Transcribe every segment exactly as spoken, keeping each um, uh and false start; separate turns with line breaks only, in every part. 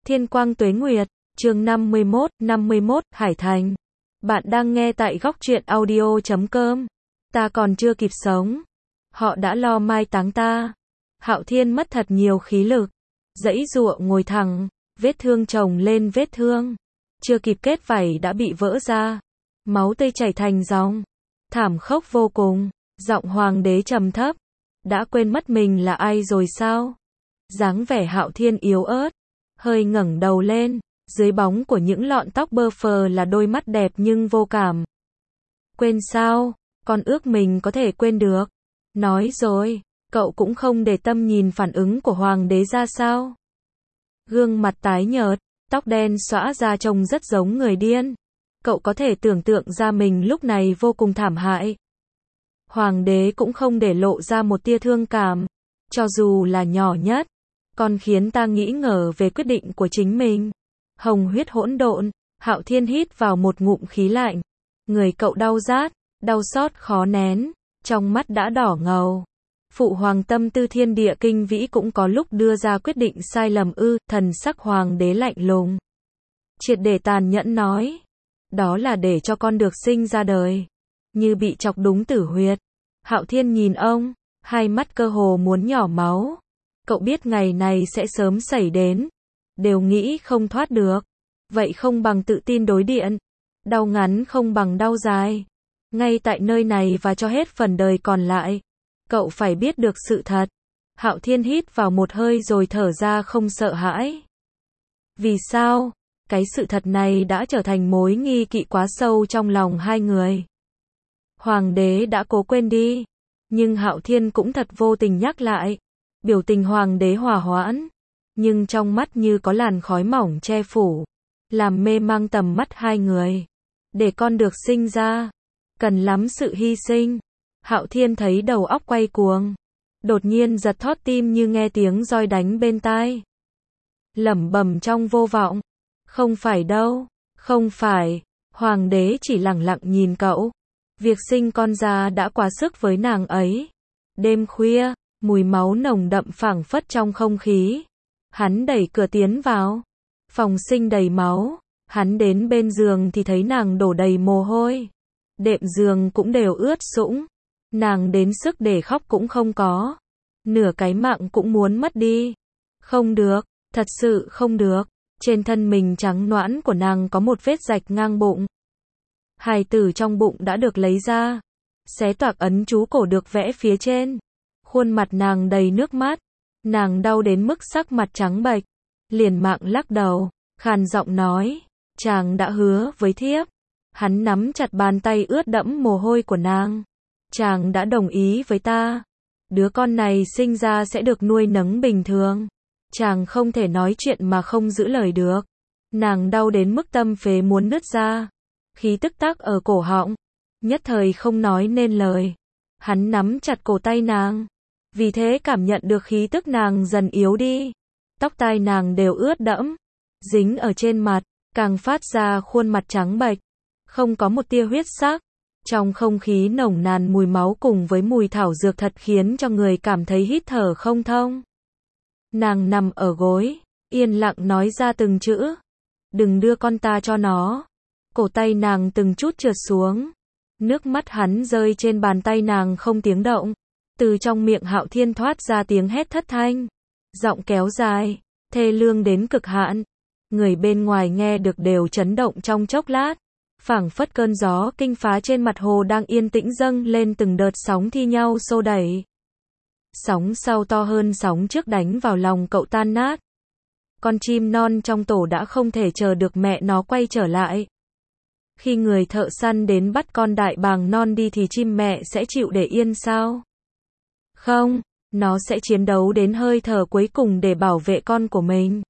Thiên quang tuế nguyệt, chương năm mươi mốt, năm mươi mốt, Hải Thành. Bạn đang nghe tại góc truyện audio chấm com. Ta còn chưa kịp sống. Họ đã lo mai táng ta. Hạo Thiên mất thật nhiều khí lực. Giãy giụa ngồi thẳng, vết thương chồng lên vết thương. Chưa kịp kết vảy đã bị vỡ ra. Máu tươi chảy thành dòng. Thảm khốc vô cùng. Giọng hoàng đế trầm thấp. Đã quên mất mình là ai rồi sao? Dáng vẻ Hạo Thiên yếu ớt. Hơi ngẩng đầu lên, dưới bóng của những lọn tóc bơ phờ là đôi mắt đẹp nhưng vô cảm. Quên sao? Con ước mình có thể quên được. Nói rồi, cậu cũng không để tâm nhìn phản ứng của hoàng đế ra sao. Gương mặt tái nhợt, tóc đen xõa ra trông rất giống người điên. Cậu có thể tưởng tượng ra mình lúc này vô cùng thảm hại. Hoàng đế cũng không để lộ ra một tia thương cảm, cho dù là nhỏ nhất. Còn khiến ta nghĩ ngờ về quyết định của chính mình. Hồng huyết hỗn độn, Hạo Thiên hít vào một ngụm khí lạnh. Người cậu đau rát, đau xót khó nén, trong mắt đã đỏ ngầu. Phụ hoàng tâm tư thiên địa kinh vĩ cũng có lúc đưa ra quyết định sai lầm ư, thần sắc hoàng đế lạnh lùng. Triệt để tàn nhẫn nói. Đó là để cho con được sinh ra đời. Như bị chọc đúng tử huyệt. Hạo Thiên nhìn ông, hai mắt cơ hồ muốn nhỏ máu. Cậu biết ngày này sẽ sớm xảy đến. Đều nghĩ không thoát được. Vậy không bằng tự tin đối điện. Đau ngắn không bằng đau dài. Ngay tại nơi này và cho hết phần đời còn lại. Cậu phải biết được sự thật. Hạo Thiên hít vào một hơi rồi thở ra không sợ hãi. Vì sao? Cái sự thật này đã trở thành mối nghi kỵ quá sâu trong lòng hai người. Hoàng đế đã cố quên đi. Nhưng Hạo Thiên cũng thật vô tình nhắc lại. Biểu tình hoàng đế hòa hoãn, nhưng trong mắt như có làn khói mỏng che phủ, làm mê mang tầm mắt hai người. Để con được sinh ra, cần lắm sự hy sinh. Hạo Thiên thấy đầu óc quay cuồng, đột nhiên giật thót tim như nghe tiếng roi đánh bên tai. Lẩm bẩm trong vô vọng, không phải đâu, không phải. Hoàng đế chỉ lẳng lặng nhìn cậu. Việc sinh con ra đã quá sức với nàng ấy. Đêm khuya, mùi máu nồng đậm phảng phất trong không khí. Hắn đẩy cửa tiến vào. Phòng sinh đầy máu. Hắn đến bên giường thì thấy nàng đổ đầy mồ hôi. Đệm giường cũng đều ướt sũng. Nàng đến sức để khóc cũng không có. Nửa cái mạng cũng muốn mất đi. Không được, thật sự không được. Trên thân mình trắng nõn của nàng có một vết rạch ngang bụng. Hài tử trong bụng đã được lấy ra. Xé toạc ấn chú cổ được vẽ phía trên. Khuôn mặt nàng đầy nước mắt. Nàng đau đến mức sắc mặt trắng bệch. Liền mạng lắc đầu, khàn giọng nói. Chàng đã hứa với thiếp. Hắn nắm chặt bàn tay ướt đẫm mồ hôi của nàng. Chàng đã đồng ý với ta. Đứa con này sinh ra sẽ được nuôi nấng bình thường. Chàng không thể nói chuyện mà không giữ lời được. Nàng đau đến mức tâm phế muốn nứt ra. Khí tức tắc ở cổ họng. Nhất thời không nói nên lời. Hắn nắm chặt cổ tay nàng. Vì thế cảm nhận được khí tức nàng dần yếu đi. Tóc tai nàng đều ướt đẫm. Dính ở trên mặt. Càng phát ra khuôn mặt trắng bệch. Không có một tia huyết sắc. Trong không khí nồng nàn mùi máu cùng với mùi thảo dược thật khiến cho người cảm thấy hít thở không thông. Nàng nằm ở gối. Yên lặng nói ra từng chữ. Đừng đưa con ta cho nó. Cổ tay nàng từng chút trượt xuống. Nước mắt hắn rơi trên bàn tay nàng không tiếng động. Từ trong miệng Hạo Thiên thoát ra tiếng hét thất thanh. Giọng kéo dài, thê lương đến cực hạn. Người bên ngoài nghe được đều chấn động trong chốc lát. Phảng phất cơn gió kinh phá trên mặt hồ đang yên tĩnh dâng lên từng đợt sóng thi nhau xô đẩy. Sóng sau to hơn sóng trước đánh vào lòng cậu tan nát. Con chim non trong tổ đã không thể chờ được mẹ nó quay trở lại. Khi người thợ săn đến bắt con đại bàng non đi thì chim mẹ sẽ chịu để yên sao? Không, nó sẽ chiến đấu đến hơi thở cuối cùng để bảo vệ con của mình.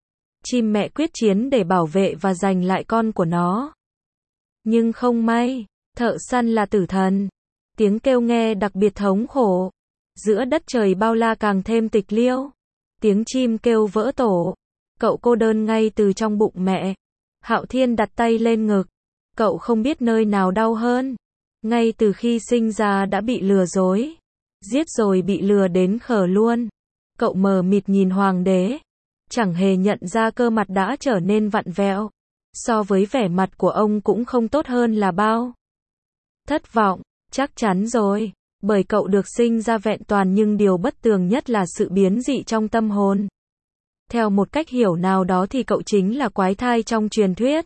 Chim mẹ quyết chiến để bảo vệ và giành lại con của nó. Nhưng không may, thợ săn là tử thần. Tiếng kêu nghe đặc biệt thống khổ. Giữa đất trời bao la càng thêm tịch liêu. Tiếng chim kêu vỡ tổ. Cậu cô đơn ngay từ trong bụng mẹ. Hạo Thiên đặt tay lên ngực. Cậu không biết nơi nào đau hơn. Ngay từ khi sinh ra đã bị lừa dối. Giết rồi bị lừa đến khờ luôn. Cậu mờ mịt nhìn hoàng đế. chẳng hề nhận ra cơ mặt đã trở nên vặn vẹo. So với vẻ mặt của ông cũng không tốt hơn là bao. Thất vọng, chắc chắn rồi, bởi cậu được sinh ra vẹn toàn nhưng điều bất tường nhất là sự biến dị trong tâm hồn. Theo một cách hiểu nào đó thì cậu chính là quái thai trong truyền thuyết.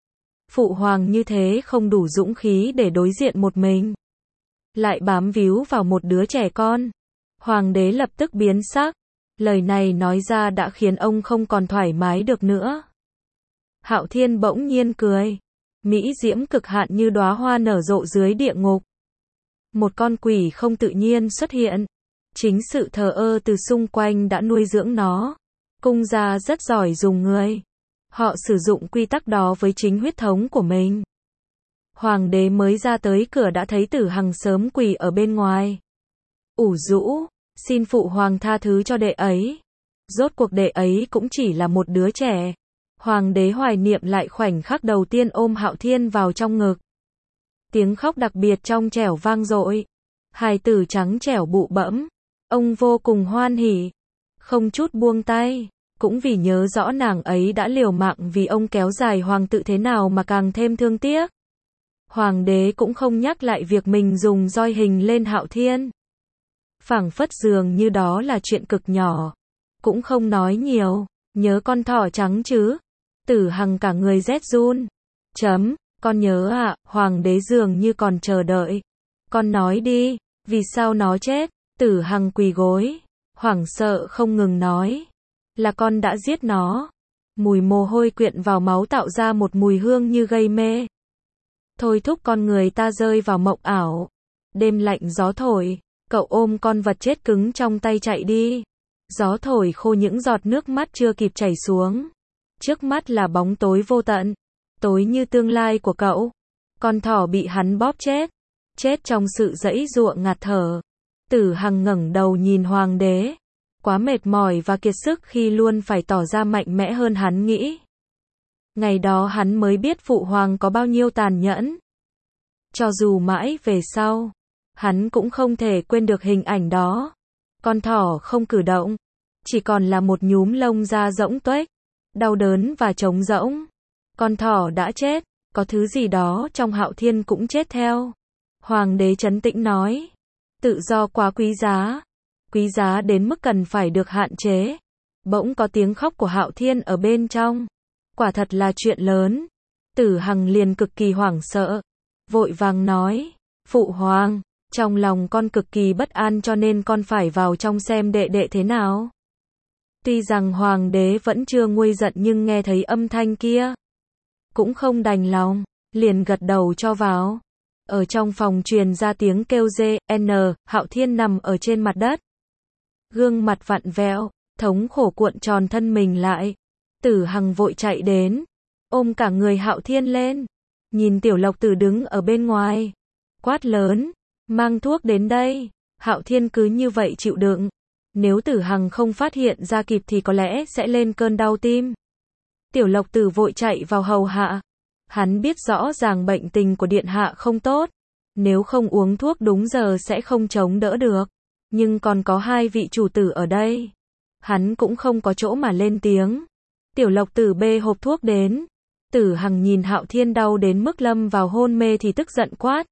Phụ hoàng như thế không đủ dũng khí để đối diện một mình. Lại bám víu vào một đứa trẻ con. Hoàng đế lập tức biến sắc. Lời này nói ra đã khiến ông không còn thoải mái được nữa. Hạo Thiên bỗng nhiên cười. Mỹ diễm cực hạn như đóa hoa nở rộ dưới địa ngục. Một con quỷ không tự nhiên xuất hiện. Chính sự thờ ơ từ xung quanh đã nuôi dưỡng nó. Cung gia rất giỏi dùng người. Họ sử dụng quy tắc đó với chính huyết thống của mình. Hoàng đế mới ra tới cửa đã thấy Tử Hằng sớm quỳ ở bên ngoài. Ủ rũ, xin phụ hoàng tha thứ cho đệ ấy. Rốt cuộc đệ ấy cũng chỉ là một đứa trẻ. Hoàng đế hoài niệm lại khoảnh khắc đầu tiên ôm Hạo Thiên vào trong ngực. Tiếng khóc đặc biệt trong trẻo vang dội. Hài tử trắng trẻo bụ bẫm. Ông vô cùng hoan hỉ. Không chút buông tay. Cũng vì nhớ rõ nàng ấy đã liều mạng vì ông kéo dài hoàng tự thế nào mà càng thêm thương tiếc. Hoàng đế cũng không nhắc lại việc mình dùng roi hình lên Hạo Thiên. Phảng phất dường như đó là chuyện cực nhỏ. Cũng không nói nhiều. Nhớ con thỏ trắng chứ? Tử Hằng cả người rét run. Chấm, con nhớ ạ, à, hoàng đế dường như còn chờ đợi. Con nói đi, vì sao nó chết? Tử Hằng quỳ gối. Hoảng sợ không ngừng nói. Là con đã giết nó. Mùi mồ hôi quyện vào máu tạo ra một mùi hương như gây mê. Thôi thúc con người ta rơi vào mộng ảo. Đêm lạnh gió thổi, cậu ôm con vật chết cứng trong tay chạy đi. Gió thổi khô những giọt nước mắt chưa kịp chảy xuống. Trước mắt là bóng tối vô tận. Tối như tương lai của cậu. Con thỏ bị hắn bóp chết. Chết trong sự giãy giụa ngạt thở. Tử Hằng ngẩng đầu nhìn hoàng đế. Quá mệt mỏi và kiệt sức khi luôn phải tỏ ra mạnh mẽ hơn hắn nghĩ. Ngày đó hắn mới biết phụ hoàng có bao nhiêu tàn nhẫn. Cho dù mãi về sau, hắn cũng không thể quên được hình ảnh đó. Con thỏ không cử động, chỉ còn là một nhúm lông da rỗng tuếch, đau đớn và trống rỗng. Con thỏ đã chết, có thứ gì đó trong Hạo Thiên cũng chết theo. Hoàng đế trấn tĩnh nói, tự do quá quý giá, quý giá đến mức cần phải được hạn chế. Bỗng có tiếng khóc của Hạo Thiên ở bên trong. Quả thật là chuyện lớn. Tử Hằng liền cực kỳ hoảng sợ, vội vàng nói, phụ hoàng, trong lòng con cực kỳ bất an cho nên con phải vào trong xem đệ đệ thế nào. Tuy rằng hoàng đế vẫn chưa nguôi giận nhưng nghe thấy âm thanh kia, cũng không đành lòng, liền gật đầu cho vào. Ở trong phòng truyền ra tiếng kêu dê, n, Hạo Thiên nằm ở trên mặt đất. Gương mặt vặn vẹo, thống khổ cuộn tròn thân mình lại. Tử Hằng vội chạy đến, ôm cả người Hạo Thiên lên. Nhìn Tiểu Lộc Tử đứng ở bên ngoài, quát lớn, mang thuốc đến đây. Hạo Thiên cứ như vậy chịu đựng. Nếu Tử Hằng không phát hiện ra kịp thì có lẽ sẽ lên cơn đau tim. Tiểu Lộc Tử vội chạy vào hầu hạ. Hắn biết rõ ràng bệnh tình của điện hạ không tốt. Nếu không uống thuốc đúng giờ sẽ không chống đỡ được. Nhưng còn có hai vị chủ tử ở đây. Hắn cũng không có chỗ mà lên tiếng. Tiểu Lộc Tử bê hộp thuốc đến. Tử Hằng nhìn Hạo Thiên đau đến mức lâm vào hôn mê thì tức giận quát.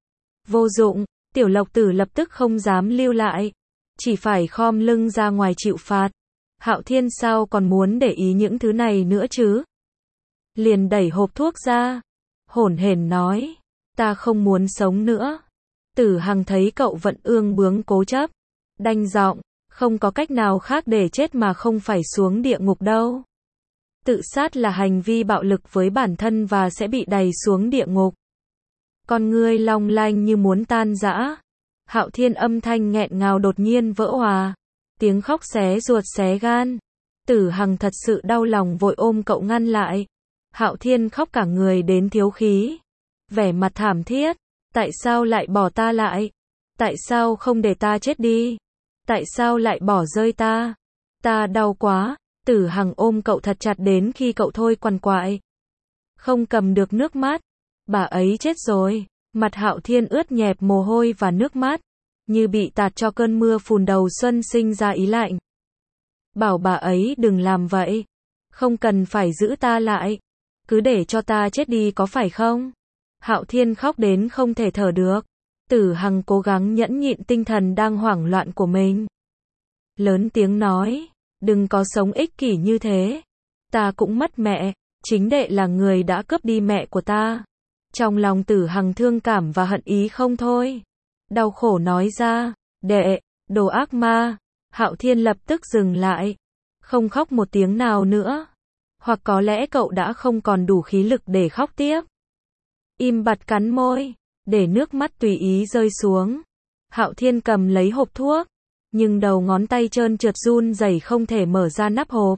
Vô dụng, Tiểu Lộc Tử lập tức không dám lưu lại. Chỉ phải khom lưng ra ngoài chịu phạt. Hạo Thiên sao còn muốn để ý những thứ này nữa chứ? Liền đẩy hộp thuốc ra. Hổn hển nói. Ta không muốn sống nữa. Tử Hằng thấy cậu vẫn ương bướng cố chấp. Đanh giọng. Không có cách nào khác để chết mà không phải xuống địa ngục đâu. Tự sát là hành vi bạo lực với bản thân và sẽ bị đày xuống địa ngục. Con ngươi long lanh như muốn tan rã. Hạo Thiên âm thanh nghẹn ngào đột nhiên vỡ òa. Tiếng khóc xé ruột xé gan. Tử Hằng thật sự đau lòng vội ôm cậu ngăn lại. Hạo Thiên khóc cả người đến thiếu khí. Vẻ mặt thảm thiết. Tại sao lại bỏ ta lại? Tại sao không để ta chết đi? Tại sao lại bỏ rơi ta? Ta đau quá. Tử Hằng ôm cậu thật chặt đến khi cậu thôi quằn quại. Không cầm được nước mắt. Bà ấy chết rồi. Mặt Hạo Thiên ướt nhẹp mồ hôi và nước mắt. Như bị tạt cho cơn mưa phùn đầu xuân sinh ra ý lạnh. bảo bà ấy đừng làm vậy. Không cần phải giữ ta lại. Cứ để cho ta chết đi có phải không? Hạo Thiên khóc đến không thể thở được. Tử Hằng cố gắng nhẫn nhịn tinh thần đang hoảng loạn của mình. Lớn tiếng nói, đừng có sống ích kỷ như thế. Ta cũng mất mẹ, chính đệ là người đã cướp đi mẹ của ta. Trong lòng Tử Hằng thương cảm và hận ý không thôi. Đau khổ nói ra, đệ, đồ ác ma. Hạo Thiên lập tức dừng lại. Không khóc một tiếng nào nữa. Hoặc có lẽ cậu đã không còn đủ khí lực để khóc tiếp. Im bặt cắn môi, để nước mắt tùy ý rơi xuống. Hạo Thiên cầm lấy hộp thuốc, nhưng đầu ngón tay trơn trượt run rẩy không thể mở ra nắp hộp.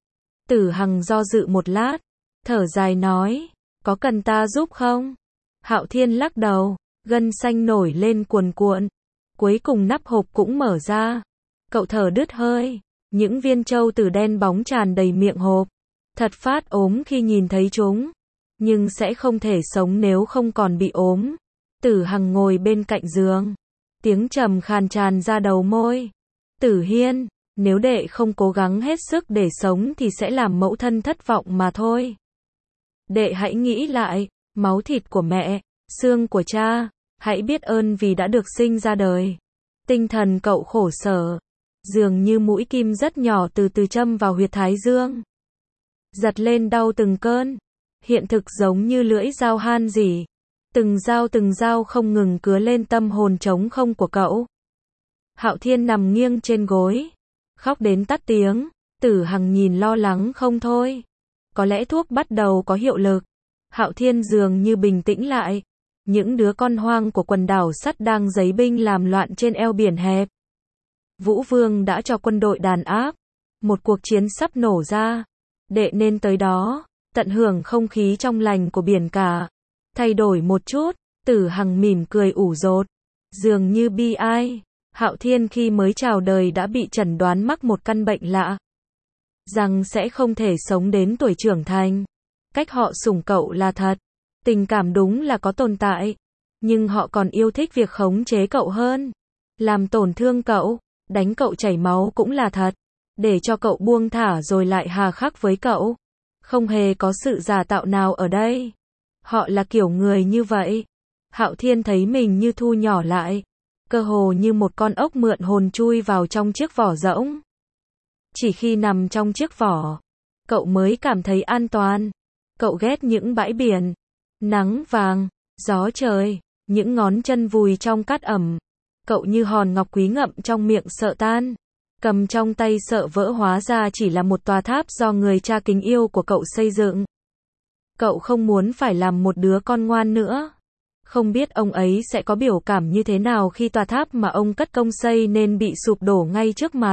Tử Hằng do dự một lát, thở dài nói, có cần ta giúp không? Hạo Thiên lắc đầu, gân xanh nổi lên cuồn cuộn. Cuối cùng nắp hộp cũng mở ra. Cậu thở đứt hơi, những viên châu tử đen bóng tràn đầy miệng hộp. Thật phát ốm khi nhìn thấy chúng, nhưng sẽ không thể sống nếu không còn bị ốm. Tử Hằng ngồi bên cạnh giường, tiếng trầm khàn tràn ra đầu môi. Tử Hiên, nếu đệ không cố gắng hết sức để sống thì sẽ làm mẫu thân thất vọng mà thôi. Đệ hãy nghĩ lại, máu thịt của mẹ, xương của cha, hãy biết ơn vì đã được sinh ra đời. Tinh thần cậu khổ sở, dường như mũi kim rất nhỏ từ từ châm vào huyệt thái dương. Giật lên đau từng cơn. Hiện thực giống như lưỡi dao han rỉ. Từng dao từng dao không ngừng cứa lên tâm hồn trống không của cậu. Hạo Thiên nằm nghiêng trên gối, khóc đến tắt tiếng. Tử Hằng nhìn lo lắng không thôi. Có lẽ thuốc bắt đầu có hiệu lực. Hạo Thiên dường như bình tĩnh lại. Những đứa con hoang của quần đảo sắt đang giấy binh làm loạn trên eo biển hẹp. Vũ Vương đã cho quân đội đàn áp. Một cuộc chiến sắp nổ ra. Đệ nên tới đó, tận hưởng không khí trong lành của biển cả. Thay đổi một chút, Tử Hằng mỉm cười ủ rột. Dường như bi ai. Hạo Thiên khi mới chào đời đã bị chẩn đoán mắc một căn bệnh lạ. Rằng sẽ không thể sống đến tuổi trưởng thành. Cách họ sủng cậu là thật. Tình cảm đúng là có tồn tại. Nhưng họ còn yêu thích việc khống chế cậu hơn. Làm tổn thương cậu, đánh cậu chảy máu cũng là thật. Để cho cậu buông thả rồi lại hà khắc với cậu. Không hề có sự giả tạo nào ở đây. Họ là kiểu người như vậy. Hạo Thiên thấy mình như thu nhỏ lại. Cơ hồ như một con ốc mượn hồn chui vào trong chiếc vỏ rỗng. Chỉ khi nằm trong chiếc vỏ, cậu mới cảm thấy an toàn. Cậu ghét những bãi biển, nắng vàng, gió trời, những ngón chân vùi trong cát ẩm. Cậu như hòn ngọc quý ngậm trong miệng sợ tan. Cầm trong tay sợ vỡ hóa ra chỉ là một tòa tháp do người cha kính yêu của cậu xây dựng. Cậu không muốn phải làm một đứa con ngoan nữa. Không biết ông ấy sẽ có biểu cảm như thế nào khi tòa tháp mà ông cất công xây nên bị sụp đổ ngay trước mặt.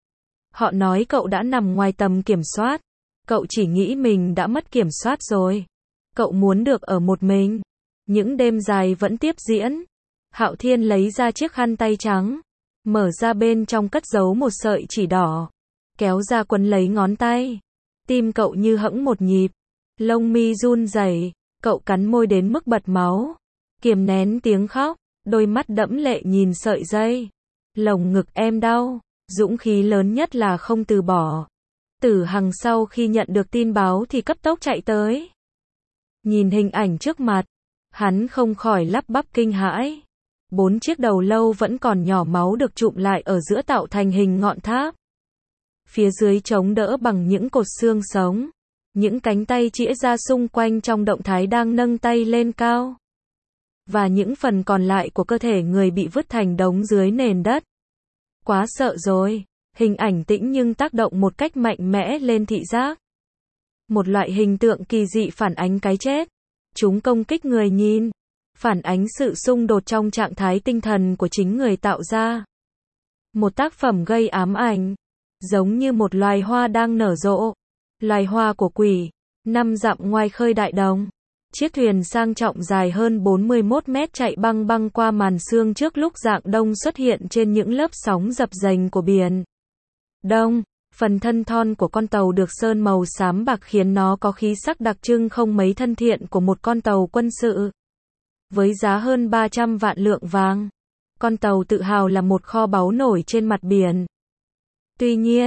Họ nói cậu đã nằm ngoài tầm kiểm soát. Cậu chỉ nghĩ mình đã mất kiểm soát rồi. Cậu muốn được ở một mình. Những đêm dài vẫn tiếp diễn. Hạo Thiên lấy ra chiếc khăn tay trắng. Mở ra bên trong cất giấu một sợi chỉ đỏ. Kéo ra quấn lấy ngón tay. Tim cậu như hẫng một nhịp. Lông mi run rẩy. Cậu cắn môi đến mức bật máu. Kiềm nén tiếng khóc. Đôi mắt đẫm lệ nhìn sợi dây. Lồng ngực em đau. Dũng khí lớn nhất là không từ bỏ. Tử Hằng sau khi nhận được tin báo thì cấp tốc chạy tới. Nhìn hình ảnh trước mặt. Hắn không khỏi lắp bắp kinh hãi. Bốn chiếc đầu lâu vẫn còn nhỏ máu được trụm lại ở giữa tạo thành hình ngọn tháp. Phía dưới chống đỡ bằng những cột xương sống. Những cánh tay chĩa ra xung quanh trong động thái đang nâng tay lên cao. Và những phần còn lại của cơ thể người bị vứt thành đống dưới nền đất. Quá sợ rồi. Hình ảnh tĩnh nhưng tác động một cách mạnh mẽ lên thị giác. Một loại hình tượng kỳ dị phản ánh cái chết. Chúng công kích người nhìn. Phản ánh sự xung đột trong trạng thái tinh thần của chính người tạo ra. Một tác phẩm gây ám ảnh. Giống như một loài hoa đang nở rộ. Loài hoa của quỷ. Năm dặm ngoài khơi đại đồng. Chiếc thuyền sang trọng dài hơn bốn mươi mốt mét chạy băng băng qua màn sương trước lúc rạng đông xuất hiện trên những lớp sóng dập dềnh của biển Đông. Phần thân thon của con tàu được sơn màu xám bạc khiến nó có khí sắc đặc trưng không mấy thân thiện của một con tàu quân sự. Với giá hơn ba trăm vạn lượng vàng, con tàu tự hào là một kho báu nổi trên mặt biển. Tuy nhiên,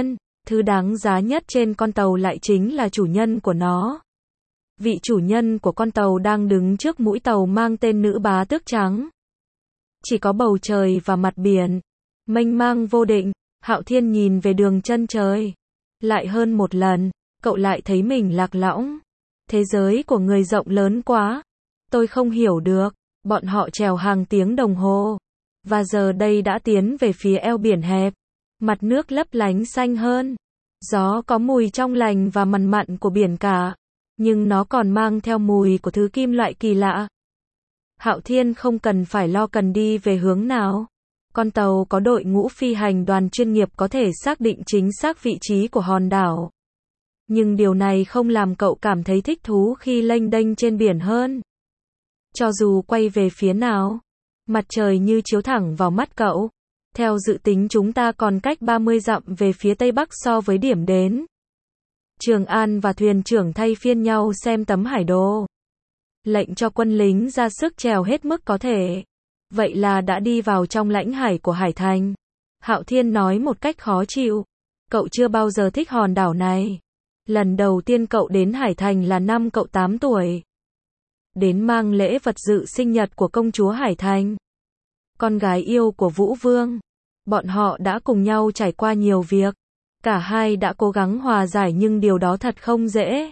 Thứ đáng giá nhất trên con tàu lại chính là chủ nhân của nó. Vị chủ nhân của con tàu đang đứng trước mũi tàu mang tên Nữ Bá Tước Trắng. Chỉ có bầu trời và mặt biển, mênh mang vô định. Hạo Thiên nhìn về đường chân trời. Lại hơn một lần, cậu lại thấy mình lạc lõng. Thế giới của người rộng lớn quá. Tôi không hiểu được. Bọn họ trèo hàng tiếng đồng hồ. Và giờ đây đã tiến về phía eo biển hẹp. Mặt nước lấp lánh xanh hơn. Gió có mùi trong lành và mặn mặn của biển cả. Nhưng nó còn mang theo mùi của thứ kim loại kỳ lạ. Hạo Thiên không cần phải lo cần đi về hướng nào. Con tàu có đội ngũ phi hành đoàn chuyên nghiệp có thể xác định chính xác vị trí của hòn đảo. Nhưng điều này không làm cậu cảm thấy thích thú khi lênh đênh trên biển hơn. Cho dù quay về phía nào, mặt trời như chiếu thẳng vào mắt cậu. Theo dự tính chúng ta còn cách ba mươi dặm về phía tây bắc so với điểm đến. Trường An và thuyền trưởng thay phiên nhau xem tấm hải đồ. Lệnh cho quân lính ra sức trèo hết mức có thể. Vậy là đã đi vào trong lãnh hải của Hải Thành. Hạo Thiên nói một cách khó chịu. Cậu chưa bao giờ thích hòn đảo này. Lần đầu tiên cậu đến Hải Thành là năm cậu tám tuổi. Đến mang lễ vật dự sinh nhật của công chúa Hải Thành. Con gái yêu của Vũ Vương. Bọn họ đã cùng nhau trải qua nhiều việc. Cả hai đã cố gắng hòa giải nhưng điều đó thật không dễ.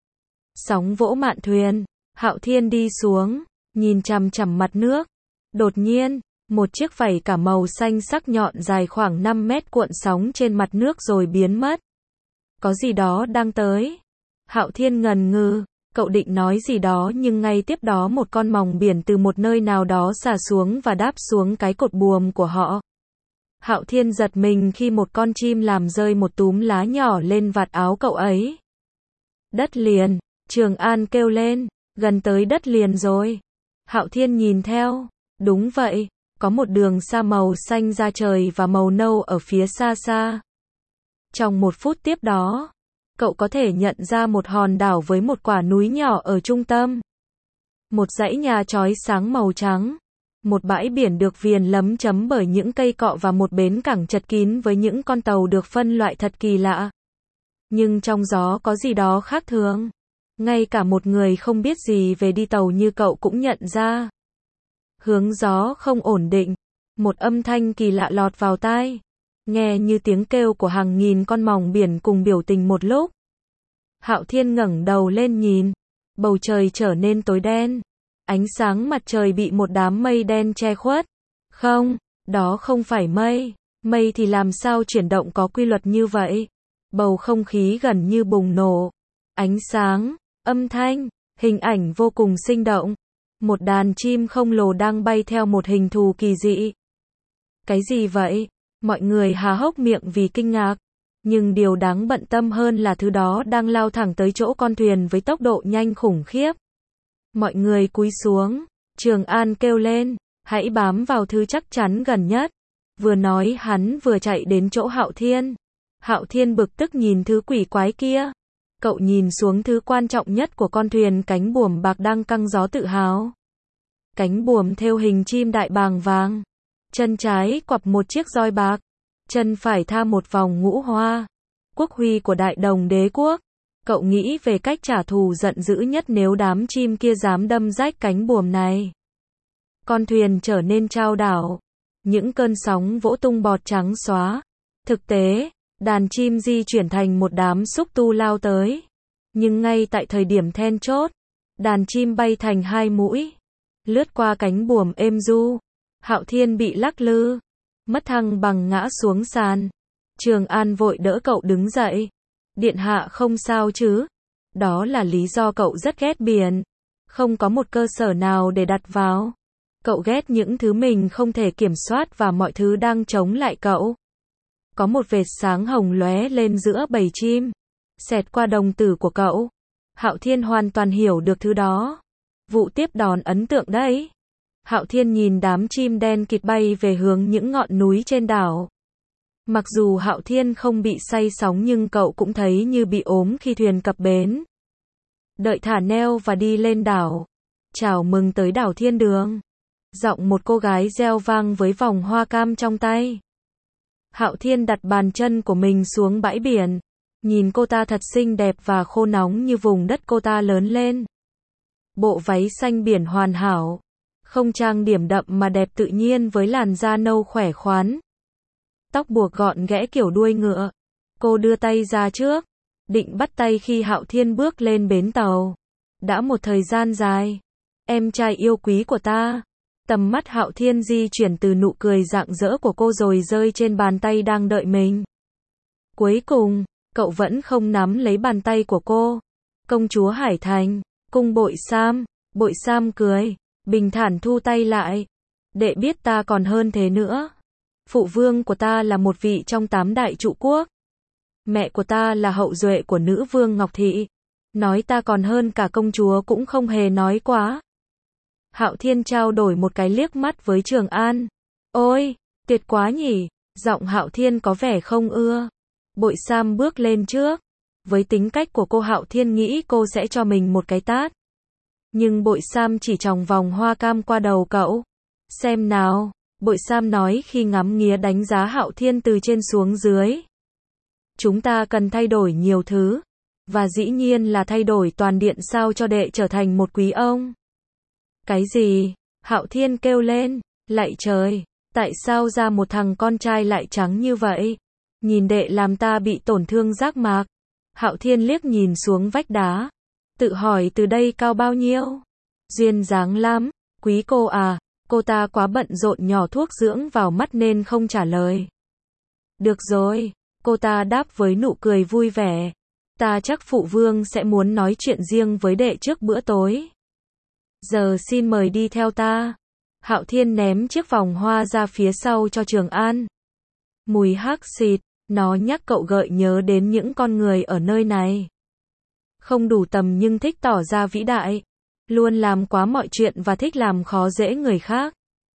Sóng vỗ mạn thuyền. Hạo Thiên đi xuống, nhìn chằm chằm mặt nước. Đột nhiên, một chiếc vảy cả màu xanh sắc nhọn dài khoảng năm mét cuộn sóng trên mặt nước rồi biến mất. Có gì đó đang tới. Hạo Thiên ngần ngừ, cậu định nói gì đó nhưng ngay tiếp đó một con mòng biển từ một nơi nào đó xả xuống và đáp xuống cái cột buồm của họ. Hạo Thiên giật mình khi một con chim làm rơi một túm lá nhỏ lên vạt áo cậu ấy. Đất liền, Trường An kêu lên, gần tới đất liền rồi. Hạo Thiên nhìn theo, đúng vậy, có một đường sa màu xanh da trời và màu nâu ở phía xa xa. Trong một phút tiếp đó, cậu có thể nhận ra một hòn đảo với một quả núi nhỏ ở trung tâm. Một dãy nhà chói sáng màu trắng. Một bãi biển được viền lấm chấm bởi những cây cọ và một bến cảng chật kín với những con tàu được phân loại thật kỳ lạ. Nhưng trong gió có gì đó khác thường. Ngay cả một người không biết gì về đi tàu như cậu cũng nhận ra. Hướng gió không ổn định. Một âm thanh kỳ lạ lọt vào tai. Nghe như tiếng kêu của hàng nghìn con mòng biển cùng biểu tình một lúc. Hạo Thiên ngẩng đầu lên nhìn. Bầu trời trở nên tối đen. Ánh sáng mặt trời bị một đám mây đen che khuất. Không, đó không phải mây. Mây thì làm sao chuyển động có quy luật như vậy? Bầu không khí gần như bùng nổ. Ánh sáng, âm thanh, hình ảnh vô cùng sinh động. Một đàn chim khổng lồ đang bay theo một hình thù kỳ dị. Cái gì vậy? Mọi người há hốc miệng vì kinh ngạc. Nhưng điều đáng bận tâm hơn là thứ đó đang lao thẳng tới chỗ con thuyền với tốc độ nhanh khủng khiếp. Mọi người cúi xuống. Trường An kêu lên, hãy bám vào thứ chắc chắn gần nhất. Vừa nói hắn vừa chạy đến chỗ Hạo Thiên. Hạo Thiên bực tức nhìn thứ quỷ quái kia. Cậu nhìn xuống thứ quan trọng nhất của con thuyền, cánh buồm bạc đang căng gió tự hào. Cánh buồm thêu hình chim đại bàng vàng. Chân trái quặp một chiếc roi bạc. Chân phải tha một vòng ngũ hoa. Quốc huy của Đại Đồng Đế quốc. Cậu nghĩ về cách trả thù giận dữ nhất nếu đám chim kia dám đâm rách cánh buồm này. Con thuyền trở nên chao đảo. Những cơn sóng vỗ tung bọt trắng xóa. Thực tế, đàn chim di chuyển thành một đám xúc tu lao tới. Nhưng ngay tại thời điểm then chốt, đàn chim bay thành hai mũi. Lướt qua cánh buồm êm du. Hạo Thiên bị lắc lư. Mất thăng bằng ngã xuống sàn. Trường An vội đỡ cậu đứng dậy. Điện hạ không sao chứ? Đó là lý do cậu rất ghét biển. Không có một cơ sở nào để đặt vào. Cậu ghét những thứ mình không thể kiểm soát và mọi thứ đang chống lại cậu. Có một vệt sáng hồng lóe lên giữa bầy chim. Xẹt qua đồng tử của cậu. Hạo Thiên hoàn toàn hiểu được thứ đó. Vụ tiếp đón ấn tượng đấy. Hạo Thiên nhìn đám chim đen kịt bay về hướng những ngọn núi trên đảo. Mặc dù Hạo Thiên không bị say sóng nhưng cậu cũng thấy như bị ốm khi thuyền cập bến. Đợi thả neo và đi lên đảo. Chào mừng tới đảo Thiên Đường. Giọng một cô gái reo vang với vòng hoa cam trong tay. Hạo Thiên đặt bàn chân của mình xuống bãi biển. Nhìn cô ta thật xinh đẹp và khô nóng như vùng đất cô ta lớn lên. Bộ váy xanh biển hoàn hảo. Không trang điểm đậm mà đẹp tự nhiên với làn da nâu khỏe khoắn. Tóc buộc gọn ghẽ kiểu đuôi ngựa. Cô đưa tay ra trước. Định bắt tay khi Hạo Thiên bước lên bến tàu. Đã một thời gian dài. Em trai yêu quý của ta. Tầm mắt Hạo Thiên di chuyển từ nụ cười rạng rỡ của cô rồi rơi trên bàn tay đang đợi mình. Cuối cùng, cậu vẫn không nắm lấy bàn tay của cô. Công chúa Hải Thành, cung Bội Sam. Bội Sam cười, bình thản thu tay lại. Đệ biết ta còn hơn thế nữa. Phụ vương của ta là một vị trong tám đại trụ quốc. Mẹ của ta là hậu duệ của nữ vương Ngọc Thị. Nói ta còn hơn cả công chúa cũng không hề nói quá. Hạo Thiên trao đổi một cái liếc mắt với Trường An. Ôi, tuyệt quá nhỉ. Giọng Hạo Thiên có vẻ không ưa. Bội Sam bước lên trước. Với tính cách của cô, Hạo Thiên nghĩ cô sẽ cho mình một cái tát. Nhưng Bội Sam chỉ tròng vòng hoa cam qua đầu cậu. Xem nào, Bội Sam nói khi ngắm nghía đánh giá Hạo Thiên từ trên xuống dưới. Chúng ta cần thay đổi nhiều thứ. Và dĩ nhiên là thay đổi toàn điện sao cho đệ trở thành một quý ông. Cái gì? Hạo Thiên kêu lên. Lạy trời, tại sao ra một thằng con trai lại trắng như vậy? Nhìn đệ làm ta bị tổn thương giác mạc. Hạo Thiên liếc nhìn xuống vách đá. Tự hỏi từ đây cao bao nhiêu? Duyên dáng lắm. Quý cô à? Cô ta quá bận rộn nhỏ thuốc dưỡng vào mắt nên không trả lời. Được rồi. Cô ta đáp với nụ cười vui vẻ. Ta chắc phụ vương sẽ muốn nói chuyện riêng với đệ trước bữa tối. Giờ xin mời đi theo ta. Hạo Thiên ném chiếc vòng hoa ra phía sau cho Trường An. Mùi hắc xịt, nó nhắc cậu gợi nhớ đến những con người ở nơi này. Không đủ tầm nhưng thích tỏ ra vĩ đại. Luôn làm quá mọi chuyện và thích làm khó dễ người khác.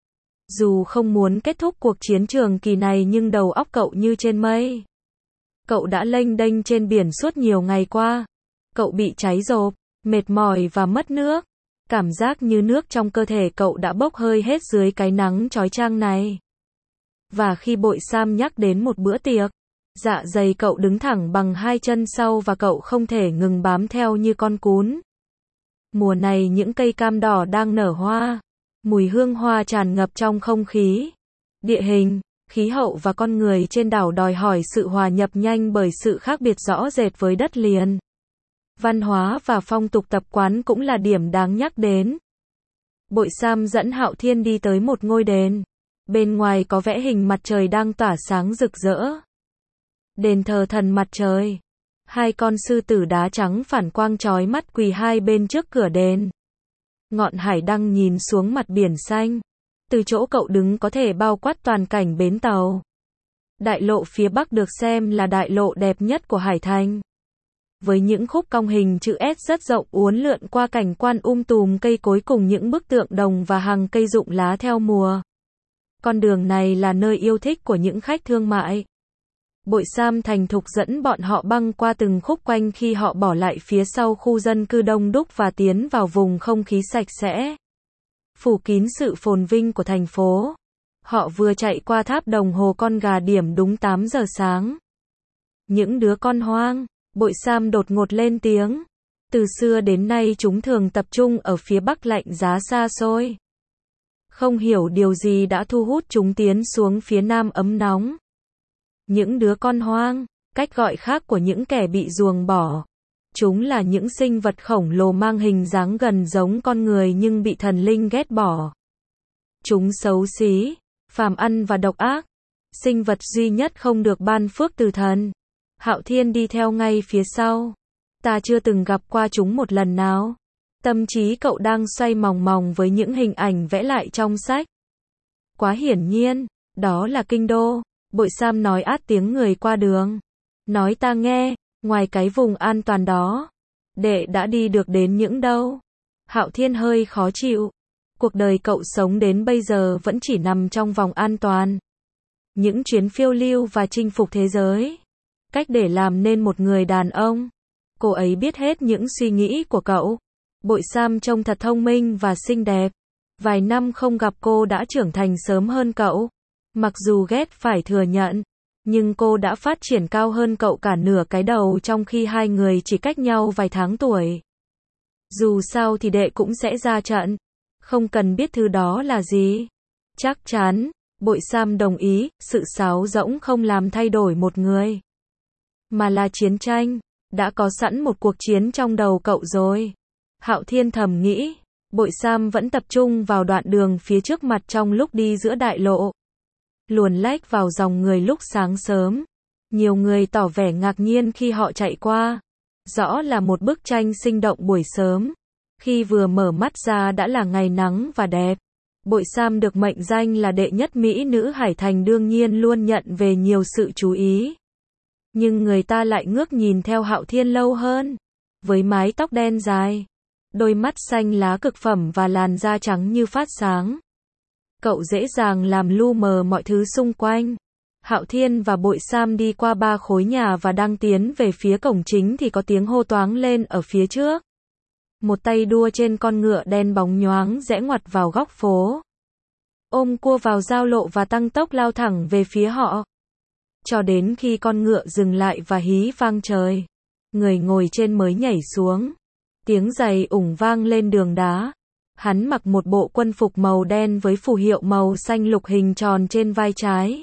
Dù không muốn kết thúc cuộc chiến trường kỳ này nhưng đầu óc cậu như trên mây. Cậu đã lênh đênh trên biển suốt nhiều ngày qua. Cậu bị cháy rộp, mệt mỏi và mất nước. Cảm giác như nước trong cơ thể cậu đã bốc hơi hết dưới cái nắng chói chang này. Và khi Bội Sam nhắc đến một bữa tiệc, dạ dày cậu đứng thẳng bằng hai chân sau và cậu không thể ngừng bám theo như con cún. Mùa này những cây cam đỏ đang nở hoa. Mùi hương hoa tràn ngập trong không khí. Địa hình, khí hậu và con người trên đảo đòi hỏi sự hòa nhập nhanh bởi sự khác biệt rõ rệt với đất liền. Văn hóa và phong tục tập quán cũng là điểm đáng nhắc đến. Bội Sam dẫn Hạo Thiên đi tới một ngôi đền. Bên ngoài có vẽ hình mặt trời đang tỏa sáng rực rỡ. Đền thờ thần mặt trời. Hai con sư tử đá trắng phản quang chói mắt quỳ hai bên trước cửa đền. Ngọn hải đăng nhìn xuống mặt biển xanh. Từ chỗ cậu đứng có thể bao quát toàn cảnh bến tàu. Đại lộ phía bắc được xem là đại lộ đẹp nhất của Hải Thành. Với những khúc cong hình chữ S rất rộng uốn lượn qua cảnh quan um tùm cây cối cùng những bức tượng đồng và hàng cây rụng lá theo mùa. Con đường này là nơi yêu thích của những khách thương mại. Bội Sam thành thục dẫn bọn họ băng qua từng khúc quanh khi họ bỏ lại phía sau khu dân cư đông đúc và tiến vào vùng không khí sạch sẽ. Phủ kín sự phồn vinh của thành phố. Họ vừa chạy qua tháp đồng hồ con gà điểm đúng tám giờ sáng. Những đứa con hoang. Bội Sam đột ngột lên tiếng. Từ xưa đến nay chúng thường tập trung ở phía bắc lạnh giá xa xôi. Không hiểu điều gì đã thu hút chúng tiến xuống phía nam ấm nóng. Những đứa con hoang, cách gọi khác của những kẻ bị ruồng bỏ. Chúng là những sinh vật khổng lồ mang hình dáng gần giống con người nhưng bị thần linh ghét bỏ. Chúng xấu xí, phàm ăn và độc ác. Sinh vật duy nhất không được ban phước từ thần. Hạo Thiên đi theo ngay phía sau. Ta chưa từng gặp qua chúng một lần nào. Tâm trí cậu đang xoay mòng mòng với những hình ảnh vẽ lại trong sách. Quá hiển nhiên, đó là kinh đô. Bội Sam nói át tiếng người qua đường. Nói ta nghe, ngoài cái vùng an toàn đó, đệ đã đi được đến những đâu? Hạo Thiên hơi khó chịu. Cuộc đời cậu sống đến bây giờ vẫn chỉ nằm trong vòng an toàn. Những chuyến phiêu lưu và chinh phục thế giới. Cách để làm nên một người đàn ông. Cô ấy biết hết những suy nghĩ của cậu. Bội Sam trông thật thông minh và xinh đẹp. Vài năm không gặp cô đã trưởng thành sớm hơn cậu. Mặc dù ghét phải thừa nhận, Nhưng cô đã phát triển cao hơn cậu cả nửa cái đầu trong khi hai người chỉ cách nhau vài tháng tuổi. Dù sao thì đệ cũng sẽ ra trận. Không cần biết thứ đó là gì. Chắc chắn, Bội Sam đồng ý, sự sáo rỗng không làm thay đổi một người. Mà là chiến tranh. Đã có sẵn một cuộc chiến trong đầu cậu rồi. Hạo Thiên thầm nghĩ. Bội Sam vẫn tập trung vào đoạn đường phía trước mặt trong lúc đi giữa đại lộ. Luồn lách vào dòng người lúc sáng sớm. Nhiều người tỏ vẻ ngạc nhiên khi họ chạy qua. Rõ là một bức tranh sinh động buổi sớm. Khi vừa mở mắt ra đã là ngày nắng và đẹp. Bội Sam được mệnh danh là đệ nhất mỹ nữ Hải Thành đương nhiên luôn nhận về nhiều sự chú ý. Nhưng người ta lại ngước nhìn theo Hạo Thiên lâu hơn. Với mái tóc đen dài, đôi mắt xanh lá cực phẩm và làn da trắng như phát sáng. Cậu dễ dàng làm lu mờ mọi thứ xung quanh. Hạo Thiên và Bội Sam đi qua ba khối nhà và đang tiến về phía cổng chính thì có tiếng hô toáng lên ở phía trước. Một tay đua trên con ngựa đen bóng nhoáng rẽ ngoặt vào góc phố. Ôm cua vào giao lộ và tăng tốc lao thẳng về phía họ. Cho đến khi con ngựa dừng lại và hí vang trời. Người ngồi trên mới nhảy xuống. Tiếng giày ủng vang lên đường đá. Hắn mặc một bộ quân phục màu đen với phù hiệu màu xanh lục hình tròn trên vai trái.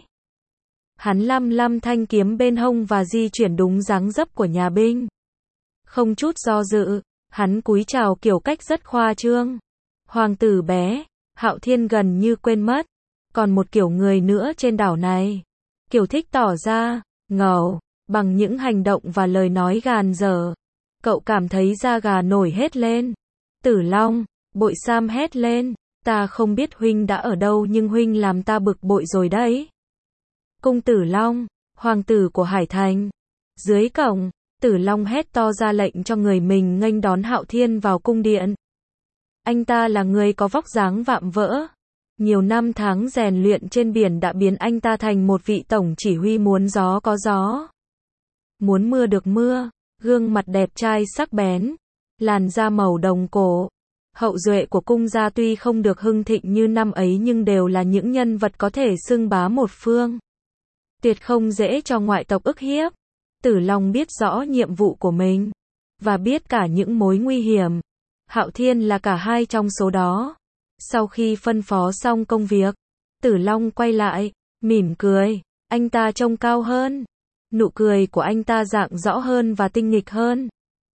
Hắn lăm lăm thanh kiếm bên hông và di chuyển đúng dáng dấp của nhà binh. Không chút do dự, hắn cúi chào kiểu cách rất khoa trương. Hoàng tử bé, Hạo Thiên gần như quên mất. Còn một kiểu người nữa trên đảo này. Kiểu thích tỏ ra ngầu bằng những hành động và lời nói gàn dở. Cậu cảm thấy da gà nổi hết lên. Tử Long, Bội Sam hét lên. Ta không biết huynh đã ở đâu nhưng huynh làm ta bực bội rồi đấy. Cung Tử Long, hoàng tử của Hải Thành. Dưới cổng, Tử Long hét to ra lệnh cho người mình nghênh đón Hạo Thiên vào cung điện. Anh ta là người có vóc dáng vạm vỡ. Nhiều năm tháng rèn luyện trên biển đã biến anh ta thành một vị tổng chỉ huy muốn gió có gió. Muốn mưa được mưa. Gương mặt đẹp trai sắc bén. Làn da màu đồng cổ. Hậu duệ của cung gia tuy không được hưng thịnh như năm ấy nhưng đều là những nhân vật có thể xưng bá một phương. Tuyệt không dễ cho ngoại tộc ức hiếp. Tử Long biết rõ nhiệm vụ của mình. Và biết cả những mối nguy hiểm. Hạo Thiên là cả hai trong số đó. Sau khi phân phó xong công việc, Tử Long quay lại, mỉm cười. Anh ta trông cao hơn. Nụ cười của anh ta rạng rõ hơn và tinh nghịch hơn.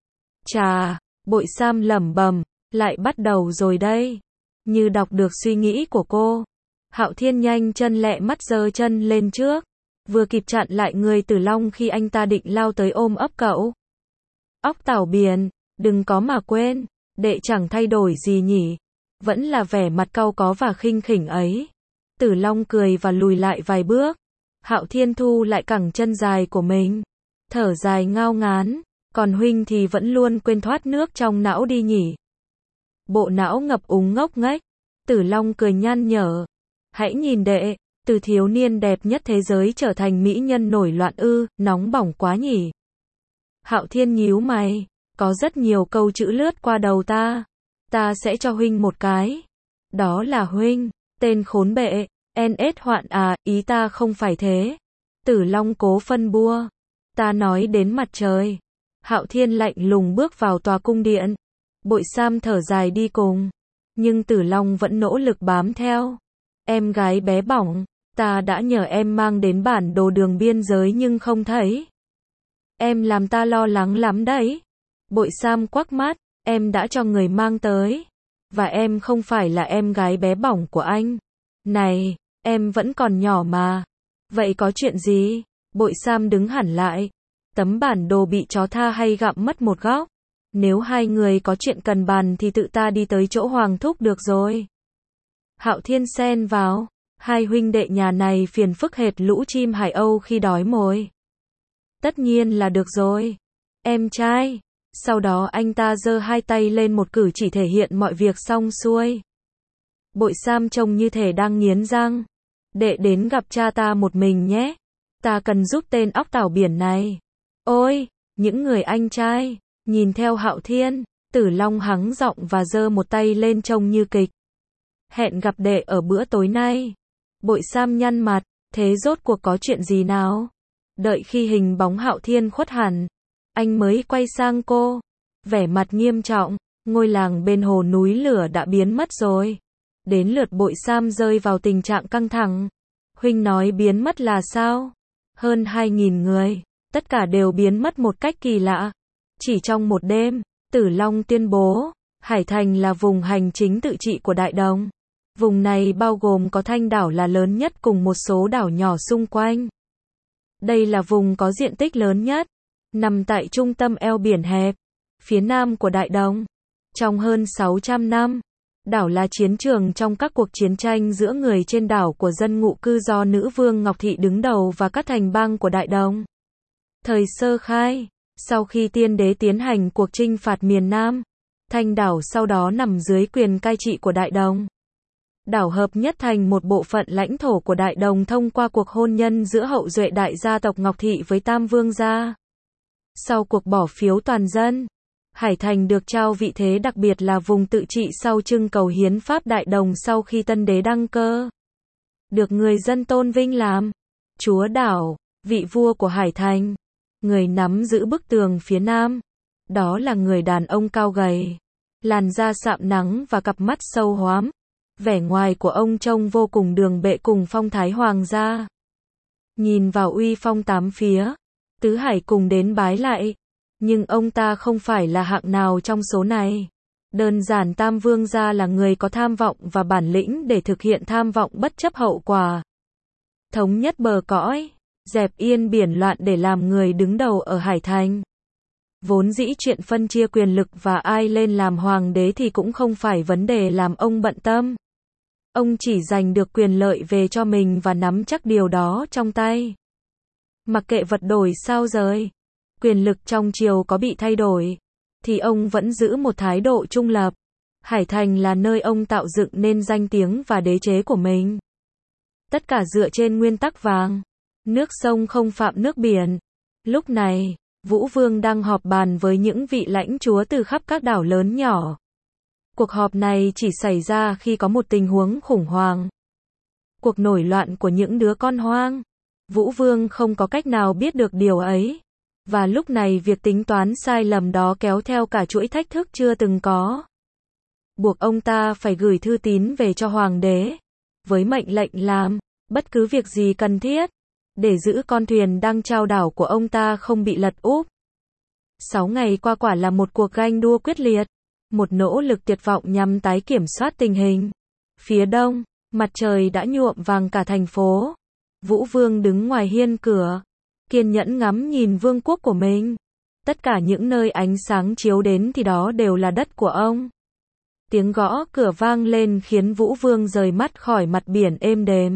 Chà, Bội Sam lẩm bẩm, lại bắt đầu rồi đây. Như đọc được suy nghĩ của cô. Hạo Thiên nhanh chân lẹ mắt giơ chân lên trước. Vừa kịp chặn lại người Tử Long khi anh ta định lao tới ôm ấp cậu. Óc tảo biển, đừng có mà quên, đệ chẳng thay đổi gì nhỉ. Vẫn là vẻ mặt cau có và khinh khỉnh ấy. Tử Long cười và lùi lại vài bước. Hạo Thiên thu lại cẳng chân dài của mình. Thở dài ngao ngán. Còn huynh thì vẫn luôn quên thoát nước trong não đi nhỉ. Bộ não ngập úng ngốc nghếch. Tử Long cười nhăn nhở. Hãy nhìn đệ, từ thiếu niên đẹp nhất thế giới trở thành mỹ nhân nổi loạn ư, nóng bỏng quá nhỉ. Hạo Thiên nhíu mày. Có rất nhiều câu chữ lướt qua đầu ta. Ta sẽ cho huynh một cái. Đó là huynh, tên khốn bệ, en ét hoạn à, ý ta không phải thế. Tử Long cố phân bua. Ta nói đến mặt trời. Hạo Thiên lạnh lùng bước vào tòa cung điện. Bội Sam thở dài đi cùng. Nhưng Tử Long vẫn nỗ lực bám theo. Em gái bé bỏng, ta đã nhờ em mang đến bản đồ đường biên giới nhưng không thấy. Em làm ta lo lắng lắm đấy. Bội Sam quắc mắt. Em đã cho người mang tới. Và em không phải là em gái bé bỏng của anh. Này, em vẫn còn nhỏ mà. Vậy có chuyện gì? Bội Sam đứng hẳn lại. Tấm bản đồ bị chó tha hay gặm mất một góc. Nếu hai người có chuyện cần bàn thì tự ta đi tới chỗ Hoàng thúc được rồi. Hạo Thiên xen vào. Hai huynh đệ nhà này phiền phức hệt lũ chim Hải Âu khi đói mồi. Tất nhiên là được rồi. Em trai. Sau đó anh ta giơ hai tay lên một cử chỉ thể hiện mọi việc xong xuôi. Bội Sam trông như thể đang nghiến răng. Đệ đến gặp cha ta một mình nhé. Ta cần giúp tên óc tảo biển này. Ôi, những người anh trai. Nhìn theo Hạo Thiên, Tử Long hắng giọng và giơ một tay lên trông như kịch. Hẹn gặp đệ ở bữa tối nay. Bội Sam nhăn mặt. Thế rốt cuộc có chuyện gì nào? Đợi khi hình bóng Hạo Thiên khuất hẳn, anh mới quay sang cô, vẻ mặt nghiêm trọng, ngôi làng bên hồ núi lửa đã biến mất rồi. Đến lượt Bội Sam rơi vào tình trạng căng thẳng. Huynh nói biến mất là sao? Hơn hai nghìn người, tất cả đều biến mất một cách kỳ lạ. Chỉ trong một đêm, Tử Long tuyên bố, Hải Thành là vùng hành chính tự trị của Đại Đồng. Vùng này bao gồm có Thanh đảo là lớn nhất cùng một số đảo nhỏ xung quanh. Đây là vùng có diện tích lớn nhất, nằm tại trung tâm eo biển hẹp, phía nam của Đại Đồng. Trong hơn sáu trăm năm, đảo là chiến trường trong các cuộc chiến tranh giữa người trên đảo của dân ngụ cư do nữ vương Ngọc Thị đứng đầu và các thành bang của Đại Đồng. Thời sơ khai, sau khi tiên đế tiến hành cuộc chinh phạt miền Nam, Thanh đảo sau đó nằm dưới quyền cai trị của Đại Đồng. Đảo hợp nhất thành một bộ phận lãnh thổ của Đại Đồng thông qua cuộc hôn nhân giữa hậu duệ đại gia tộc Ngọc Thị với Tam Vương gia. Sau cuộc bỏ phiếu toàn dân, Hải Thành được trao vị thế đặc biệt là vùng tự trị sau trưng cầu hiến pháp Đại Đồng sau khi tân đế đăng cơ. Được người dân tôn vinh làm chúa đảo, vị vua của Hải Thành. Người nắm giữ bức tường phía nam, đó là người đàn ông cao gầy, làn da sạm nắng và cặp mắt sâu hoắm. Vẻ ngoài của ông trông vô cùng đường bệ cùng phong thái hoàng gia. Nhìn vào uy phong tám phía, tứ hải cùng đến bái lại. Nhưng ông ta không phải là hạng nào trong số này. Đơn giản Tam Vương gia là người có tham vọng và bản lĩnh để thực hiện tham vọng bất chấp hậu quả. Thống nhất bờ cõi, dẹp yên biển loạn để làm người đứng đầu ở Hải Thành. Vốn dĩ chuyện phân chia quyền lực và ai lên làm hoàng đế thì cũng không phải vấn đề làm ông bận tâm. Ông chỉ giành được quyền lợi về cho mình và nắm chắc điều đó trong tay. Mặc kệ vật đổi sao rời, quyền lực trong triều có bị thay đổi, thì ông vẫn giữ một thái độ trung lập. Hải Thành là nơi ông tạo dựng nên danh tiếng và đế chế của mình. Tất cả dựa trên nguyên tắc vàng, nước sông không phạm nước biển. Lúc này, Vũ Vương đang họp bàn với những vị lãnh chúa từ khắp các đảo lớn nhỏ. Cuộc họp này chỉ xảy ra khi có một tình huống khủng hoảng. Cuộc nổi loạn của những đứa con hoang. Vũ Vương không có cách nào biết được điều ấy. Và lúc này việc tính toán sai lầm đó kéo theo cả chuỗi thách thức chưa từng có. Buộc ông ta phải gửi thư tín về cho hoàng đế, với mệnh lệnh làm bất cứ việc gì cần thiết, để giữ con thuyền đang trao đảo của ông ta không bị lật úp. Sáu ngày qua quả là một cuộc ganh đua quyết liệt. Một nỗ lực tuyệt vọng nhằm tái kiểm soát tình hình. Phía đông, mặt trời đã nhuộm vàng cả thành phố. Vũ Vương đứng ngoài hiên cửa, kiên nhẫn ngắm nhìn vương quốc của mình. Tất cả những nơi ánh sáng chiếu đến thì đó đều là đất của ông. Tiếng gõ cửa vang lên khiến Vũ Vương rời mắt khỏi mặt biển êm đềm.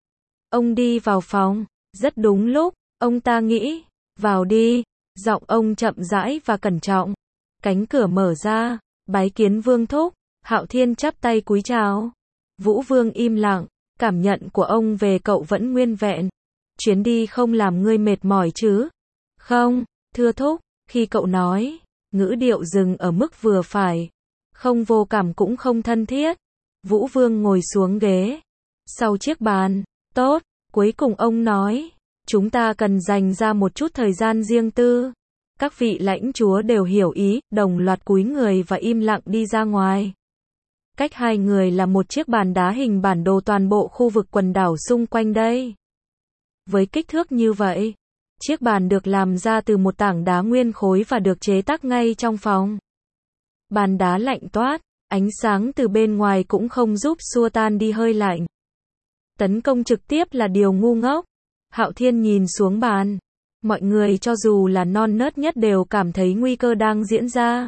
Ông đi vào phòng, rất đúng lúc, ông ta nghĩ, vào đi, giọng ông chậm rãi và cẩn trọng. Cánh cửa mở ra, bái kiến Vương thúc, Hạo Thiên chắp tay cúi chào. Vũ Vương im lặng, cảm nhận của ông về cậu vẫn nguyên vẹn. Chuyến đi không làm ngươi mệt mỏi chứ? Không, thưa thúc, khi cậu nói, ngữ điệu dừng ở mức vừa phải. Không vô cảm cũng không thân thiết. Vũ Vương ngồi xuống ghế, sau chiếc bàn. Tốt, cuối cùng ông nói, chúng ta cần dành ra một chút thời gian riêng tư. Các vị lãnh chúa đều hiểu ý, đồng loạt cúi người và im lặng đi ra ngoài. Cách hai người là một chiếc bàn đá hình bản đồ toàn bộ khu vực quần đảo xung quanh đây. Với kích thước như vậy, chiếc bàn được làm ra từ một tảng đá nguyên khối và được chế tác ngay trong phòng. Bàn đá lạnh toát, ánh sáng từ bên ngoài cũng không giúp xua tan đi hơi lạnh. Tấn công trực tiếp là điều ngu ngốc. Hạo Thiên nhìn xuống bàn. Mọi người cho dù là non nớt nhất đều cảm thấy nguy cơ đang diễn ra.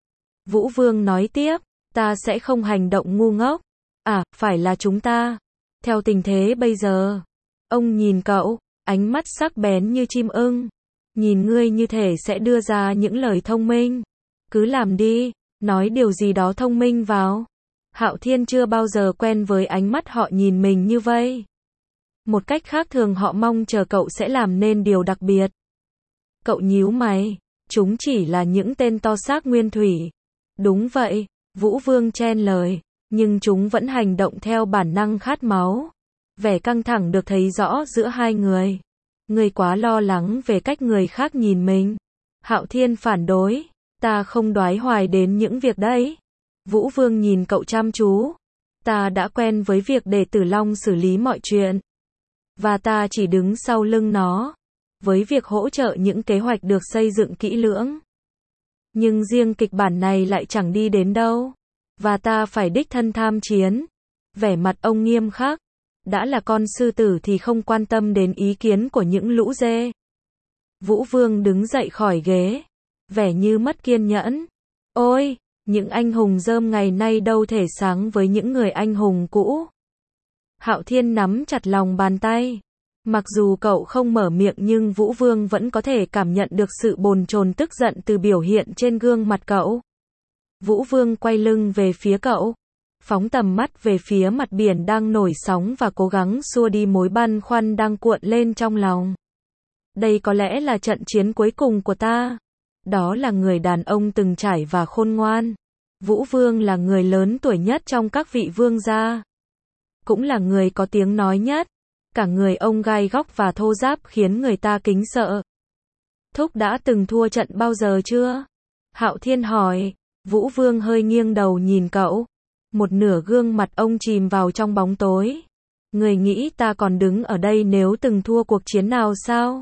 Vũ Vương nói tiếp, ta sẽ không hành động ngu ngốc. À, phải là chúng ta. Theo tình thế bây giờ. Ông nhìn cậu, ánh mắt sắc bén như chim ưng. Nhìn ngươi như thể sẽ đưa ra những lời thông minh. Cứ làm đi, nói điều gì đó thông minh vào. Hạo Thiên chưa bao giờ quen với ánh mắt họ nhìn mình như vậy. Một cách khác thường họ mong chờ cậu sẽ làm nên điều đặc biệt. Cậu nhíu mày, chúng chỉ là những tên to xác nguyên thủy. Đúng vậy, Vũ Vương chen lời, nhưng chúng vẫn hành động theo bản năng khát máu. Vẻ căng thẳng được thấy rõ giữa hai người. Ngươi quá lo lắng về cách người khác nhìn mình. Hạo Thiên phản đối. Ta không đoái hoài đến những việc đấy. Vũ Vương nhìn cậu chăm chú. Ta đã quen với việc để Tử Long xử lý mọi chuyện. Và ta chỉ đứng sau lưng nó. Với việc hỗ trợ những kế hoạch được xây dựng kỹ lưỡng. Nhưng riêng kịch bản này lại chẳng đi đến đâu. Và ta phải đích thân tham chiến. Vẻ mặt ông nghiêm khắc. Đã là con sư tử thì không quan tâm đến ý kiến của những lũ dê. Vũ Vương đứng dậy khỏi ghế. Vẻ như mất kiên nhẫn. Ôi, những anh hùng rơm ngày nay đâu thể sáng với những người anh hùng cũ. Hạo Thiên nắm chặt lòng bàn tay. Mặc dù cậu không mở miệng nhưng Vũ Vương vẫn có thể cảm nhận được sự bồn chồn tức giận từ biểu hiện trên gương mặt cậu. Vũ Vương quay lưng về phía cậu. Phóng tầm mắt về phía mặt biển đang nổi sóng và cố gắng xua đi mối băn khoăn đang cuộn lên trong lòng. Đây có lẽ là trận chiến cuối cùng của ta. Đó là người đàn ông từng trải và khôn ngoan. Vũ Vương là người lớn tuổi nhất trong các vị vương gia. Cũng là người có tiếng nói nhất. Cả người ông gai góc và thô ráp khiến người ta kính sợ. Thúc đã từng thua trận bao giờ chưa? Hạo Thiên hỏi. Vũ Vương hơi nghiêng đầu nhìn cậu. Một nửa gương mặt ông chìm vào trong bóng tối. Người nghĩ ta còn đứng ở đây nếu từng thua cuộc chiến nào sao?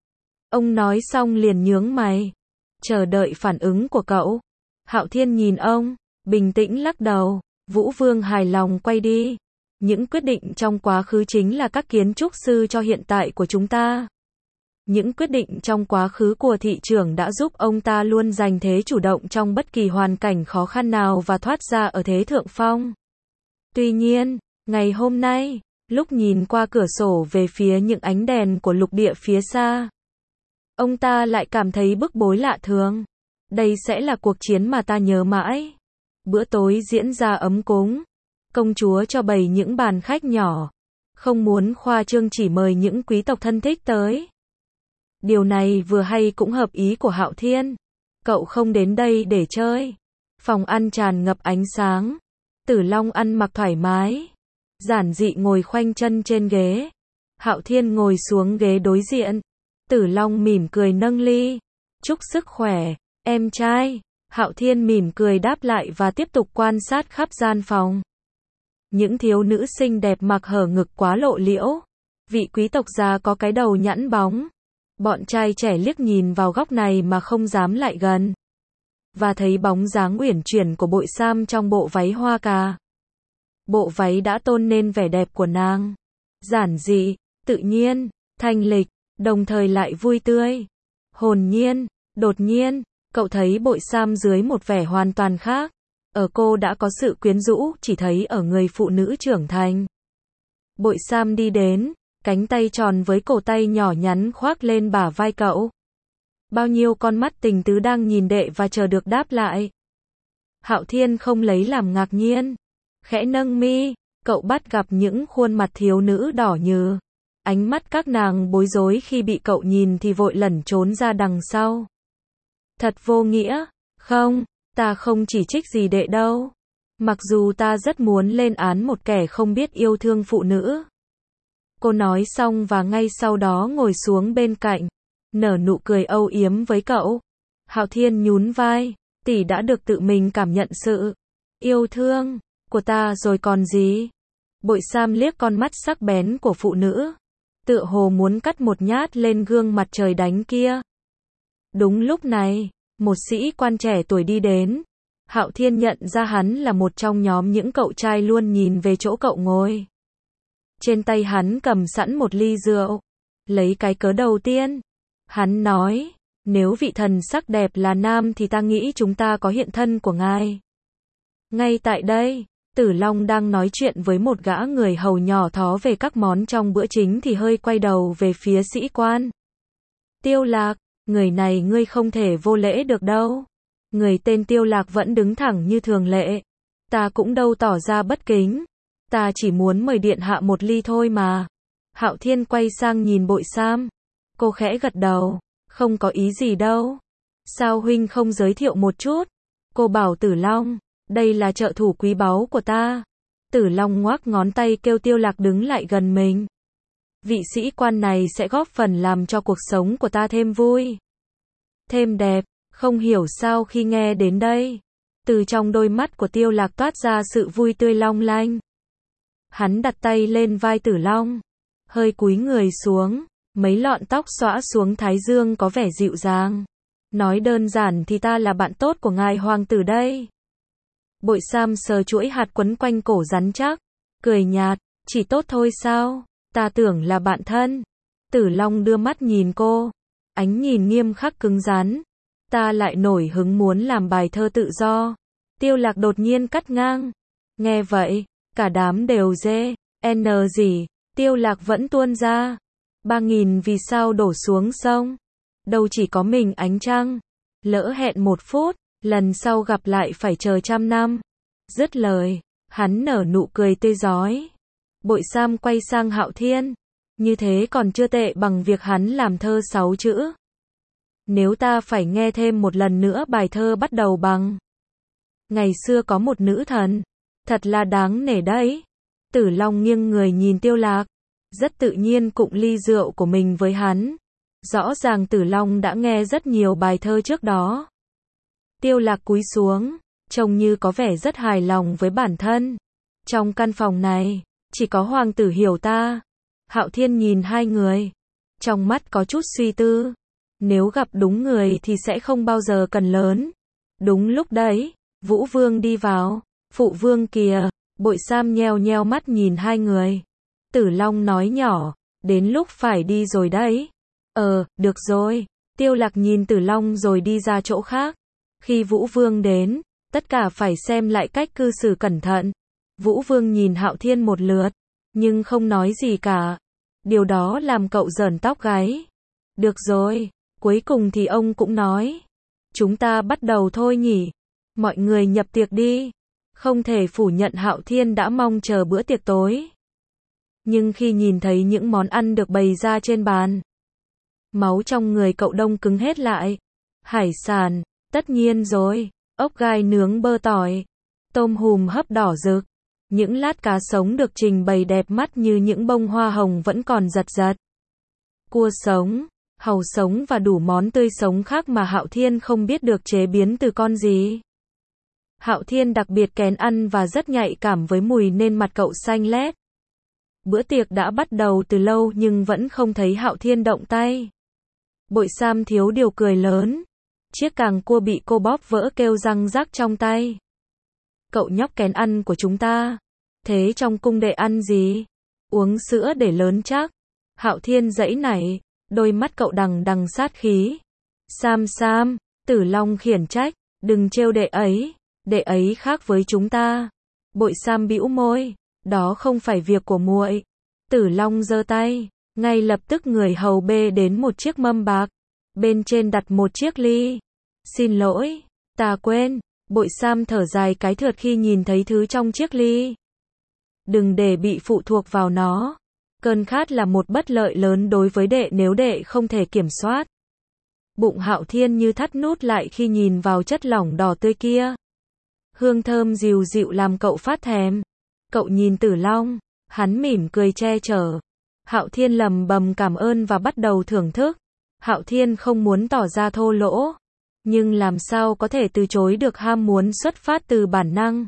Ông nói xong liền nhướng mày. Chờ đợi phản ứng của cậu. Hạo Thiên nhìn ông, bình tĩnh lắc đầu. Vũ Vương hài lòng quay đi. Những quyết định trong quá khứ chính là các kiến trúc sư cho hiện tại của chúng ta. Những quyết định trong quá khứ của thị trưởng đã giúp ông ta luôn giành thế chủ động trong bất kỳ hoàn cảnh khó khăn nào và thoát ra ở thế thượng phong. Tuy nhiên, ngày hôm nay, lúc nhìn qua cửa sổ về phía những ánh đèn của lục địa phía xa, ông ta lại cảm thấy bức bối lạ thường. Đây sẽ là cuộc chiến mà ta nhớ mãi. Bữa tối diễn ra ấm cúng. Công chúa cho bày những bàn khách nhỏ. Không muốn khoa trương chỉ mời những quý tộc thân thích tới. Điều này vừa hay cũng hợp ý của Hạo Thiên. Cậu không đến đây để chơi. Phòng ăn tràn ngập ánh sáng. Tử Long ăn mặc thoải mái. Giản dị ngồi khoanh chân trên ghế. Hạo Thiên ngồi xuống ghế đối diện. Tử Long mỉm cười nâng ly. Chúc sức khỏe, em trai. Hạo Thiên mỉm cười đáp lại và tiếp tục quan sát khắp gian phòng. Những thiếu nữ xinh đẹp mặc hở ngực quá lộ liễu. Vị quý tộc già có cái đầu nhẵn bóng. Bọn trai trẻ liếc nhìn vào góc này mà không dám lại gần. Và thấy bóng dáng uyển chuyển của Bội Sam trong bộ váy hoa cà. Bộ váy đã tôn nên vẻ đẹp của nàng. Giản dị, tự nhiên, thanh lịch, đồng thời lại vui tươi. Hồn nhiên, đột nhiên, cậu thấy Bội Sam dưới một vẻ hoàn toàn khác. Ở cô đã có sự quyến rũ, chỉ thấy ở người phụ nữ trưởng thành. Bội Sam đi đến, cánh tay tròn với cổ tay nhỏ nhắn khoác lên bả vai cậu. Bao nhiêu con mắt tình tứ đang nhìn đệ và chờ được đáp lại. Hạo Thiên không lấy làm ngạc nhiên. Khẽ nâng mi, cậu bắt gặp những khuôn mặt thiếu nữ đỏ nhừ. Ánh mắt các nàng bối rối khi bị cậu nhìn thì vội lẩn trốn ra đằng sau. Thật vô nghĩa, không, ta không chỉ trích gì đệ đâu. Mặc dù ta rất muốn lên án một kẻ không biết yêu thương phụ nữ. Cô nói xong và ngay sau đó ngồi xuống bên cạnh, nở nụ cười âu yếm với cậu. Hạo Thiên nhún vai, tỷ đã được tự mình cảm nhận sự yêu thương của ta rồi còn gì. Bội Sam liếc con mắt sắc bén của phụ nữ, tựa hồ muốn cắt một nhát lên gương mặt trời đánh kia. Đúng lúc này, một sĩ quan trẻ tuổi đi đến. Hạo Thiên nhận ra hắn là một trong nhóm những cậu trai luôn nhìn về chỗ cậu ngồi. Trên tay hắn cầm sẵn một ly rượu. Lấy cái cớ đầu tiên, hắn nói, nếu vị thần sắc đẹp là nam thì ta nghĩ chúng ta có hiện thân của ngài. Ngay tại đây, Tử Long đang nói chuyện với một gã người hầu nhỏ thó về các món trong bữa chính thì hơi quay đầu về phía sĩ quan. Tiêu Lạc, người này ngươi không thể vô lễ được đâu. Người tên Tiêu Lạc vẫn đứng thẳng như thường lệ. Ta cũng đâu tỏ ra bất kính. Ta chỉ muốn mời điện hạ một ly thôi mà. Hạo Thiên quay sang nhìn Bội Sam. Cô khẽ gật đầu. Không có ý gì đâu. Sao huynh không giới thiệu một chút? Cô bảo Tử Long, đây là trợ thủ quý báu của ta. Tử Long ngoác ngón tay kêu Tiêu Lạc đứng lại gần mình. Vị sĩ quan này sẽ góp phần làm cho cuộc sống của ta thêm vui, thêm đẹp. Không hiểu sao khi nghe đến đây, từ trong đôi mắt của Tiêu Lạc toát ra sự vui tươi long lanh. Hắn đặt tay lên vai Tử Long, hơi cúi người xuống, mấy lọn tóc xõa xuống thái dương có vẻ dịu dàng. Nói đơn giản thì ta là bạn tốt của ngài hoàng tử đây. Bội Sam sờ chuỗi hạt quấn quanh cổ rắn chắc, cười nhạt, chỉ tốt thôi sao, ta tưởng là bạn thân. Tử Long đưa mắt nhìn cô, ánh nhìn nghiêm khắc cứng rắn. Ta lại nổi hứng muốn làm bài thơ tự do. Tiêu Lạc đột nhiên cắt ngang. Nghe vậy, cả đám đều dê, n gì, Tiêu Lạc vẫn tuôn ra. Ba nghìn vì sao đổ xuống sông. Đâu chỉ có mình ánh trăng. Lỡ hẹn một phút, lần sau gặp lại phải chờ trăm năm. Dứt lời, hắn nở nụ cười tươi rói. Bội Sam quay sang Hạo Thiên. Như thế còn chưa tệ bằng việc hắn làm thơ sáu chữ. Nếu ta phải nghe thêm một lần nữa bài thơ bắt đầu bằng ngày xưa có một nữ thần, thật là đáng nể đấy. Tử Long nghiêng người nhìn Tiêu Lạc, rất tự nhiên cụng ly rượu của mình với hắn. Rõ ràng Tử Long đã nghe rất nhiều bài thơ trước đó. Tiêu Lạc cúi xuống, trông như có vẻ rất hài lòng với bản thân. Trong căn phòng này, chỉ có hoàng tử hiểu ta. Hạo Thiên nhìn hai người, trong mắt có chút suy tư. Nếu gặp đúng người thì sẽ không bao giờ cần lớn. Đúng lúc đấy, Vũ Vương đi vào. Phụ vương kìa. Bội Sam nheo nheo mắt nhìn hai người. Tử Long nói nhỏ, đến lúc phải đi rồi đấy. Ờ, được rồi. Tiêu Lạc nhìn Tử Long rồi đi ra chỗ khác. Khi Vũ Vương đến, tất cả phải xem lại cách cư xử cẩn thận. Vũ Vương nhìn Hạo Thiên một lượt, nhưng không nói gì cả. Điều đó làm cậu rờn tóc gáy. Được rồi. Cuối cùng thì ông cũng nói, chúng ta bắt đầu thôi nhỉ. Mọi người nhập tiệc đi. Không thể phủ nhận Hạo Thiên đã mong chờ bữa tiệc tối. Nhưng khi nhìn thấy những món ăn được bày ra trên bàn, máu trong người cậu đông cứng hết lại. Hải sản, tất nhiên rồi, ốc gai nướng bơ tỏi, tôm hùm hấp đỏ rực. Những lát cá sống được trình bày đẹp mắt như những bông hoa hồng vẫn còn giật giật. Cua sống, hàu sống và đủ món tươi sống khác mà Hạo Thiên không biết được chế biến từ con gì. Hạo Thiên đặc biệt kén ăn và rất nhạy cảm với mùi nên mặt cậu xanh lét. Bữa tiệc đã bắt đầu từ lâu nhưng vẫn không thấy Hạo Thiên động tay. Bội Sam thiếu điều cười lớn. Chiếc càng cua bị cô bóp vỡ kêu răng rắc trong tay. Cậu nhóc kén ăn của chúng ta. Thế trong cung đệ ăn gì? Uống sữa để lớn chắc. Hạo Thiên giãy nảy. Đôi mắt cậu đằng đằng sát khí. Sam Sam, Tử Long khiển trách, đừng trêu đệ ấy, đệ ấy khác với chúng ta. Bội Sam bĩu môi, đó không phải việc của muội. Tử Long giơ tay, ngay lập tức người hầu bê đến một chiếc mâm bạc, bên trên đặt một chiếc ly. Xin lỗi, ta quên. Bội Sam thở dài cái thượt khi nhìn thấy thứ trong chiếc ly. Đừng để bị phụ thuộc vào nó. Cơn khát là một bất lợi lớn đối với đệ nếu đệ không thể kiểm soát. Bụng Hạo Thiên như thắt nút lại khi nhìn vào chất lỏng đỏ tươi kia. Hương thơm dịu dịu làm cậu phát thèm. Cậu nhìn Tử Long, hắn mỉm cười che chở. Hạo Thiên lầm bầm cảm ơn và bắt đầu thưởng thức. Hạo Thiên không muốn tỏ ra thô lỗ, nhưng làm sao có thể từ chối được ham muốn xuất phát từ bản năng.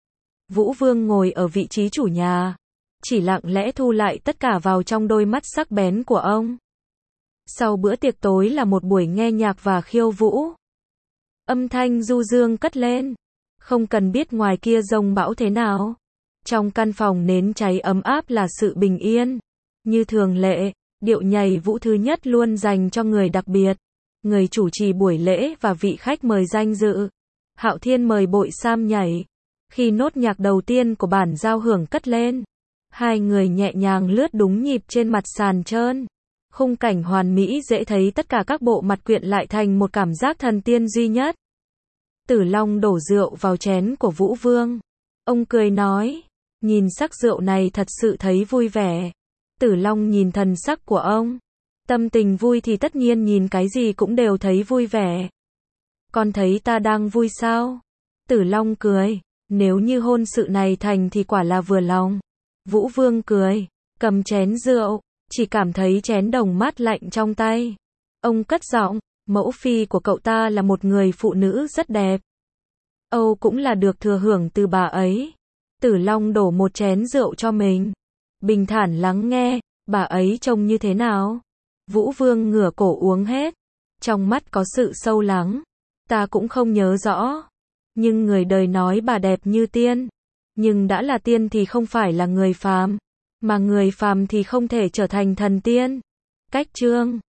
Vũ Vương ngồi ở vị trí chủ nhà, chỉ lặng lẽ thu lại tất cả vào trong đôi mắt sắc bén của ông. Sau bữa tiệc tối là một buổi nghe nhạc và khiêu vũ. Âm thanh du dương cất lên. Không cần biết ngoài kia giông bão thế nào. Trong căn phòng nến cháy ấm áp là sự bình yên. Như thường lệ, điệu nhảy vũ thứ nhất luôn dành cho người đặc biệt. Người chủ trì buổi lễ và vị khách mời danh dự. Hạo Thiên mời Bội Sam nhảy. Khi nốt nhạc đầu tiên của bản giao hưởng cất lên, hai người nhẹ nhàng lướt đúng nhịp trên mặt sàn trơn. Khung cảnh hoàn mỹ dễ thấy tất cả các bộ mặt quyện lại thành một cảm giác thần tiên duy nhất. Tử Long đổ rượu vào chén của Vũ Vương. Ông cười nói, nhìn sắc rượu này thật sự thấy vui vẻ. Tử Long nhìn thần sắc của ông. Tâm tình vui thì tất nhiên nhìn cái gì cũng đều thấy vui vẻ. Con thấy ta đang vui sao? Tử Long cười. Nếu như hôn sự này thành thì quả là vừa lòng. Vũ Vương cười, cầm chén rượu, chỉ cảm thấy chén đồng mát lạnh trong tay. Ông cất giọng, mẫu phi của cậu ta là một người phụ nữ rất đẹp. Âu cũng là được thừa hưởng từ bà ấy. Tử Long đổ một chén rượu cho mình. Bình thản lắng nghe, bà ấy trông như thế nào? Vũ Vương ngửa cổ uống hết. Trong mắt có sự sâu lắng. Ta cũng không nhớ rõ. Nhưng người đời nói bà đẹp như tiên. Nhưng đã là tiên thì không phải là người phàm. Mà người phàm thì không thể trở thành thần tiên. Cách chương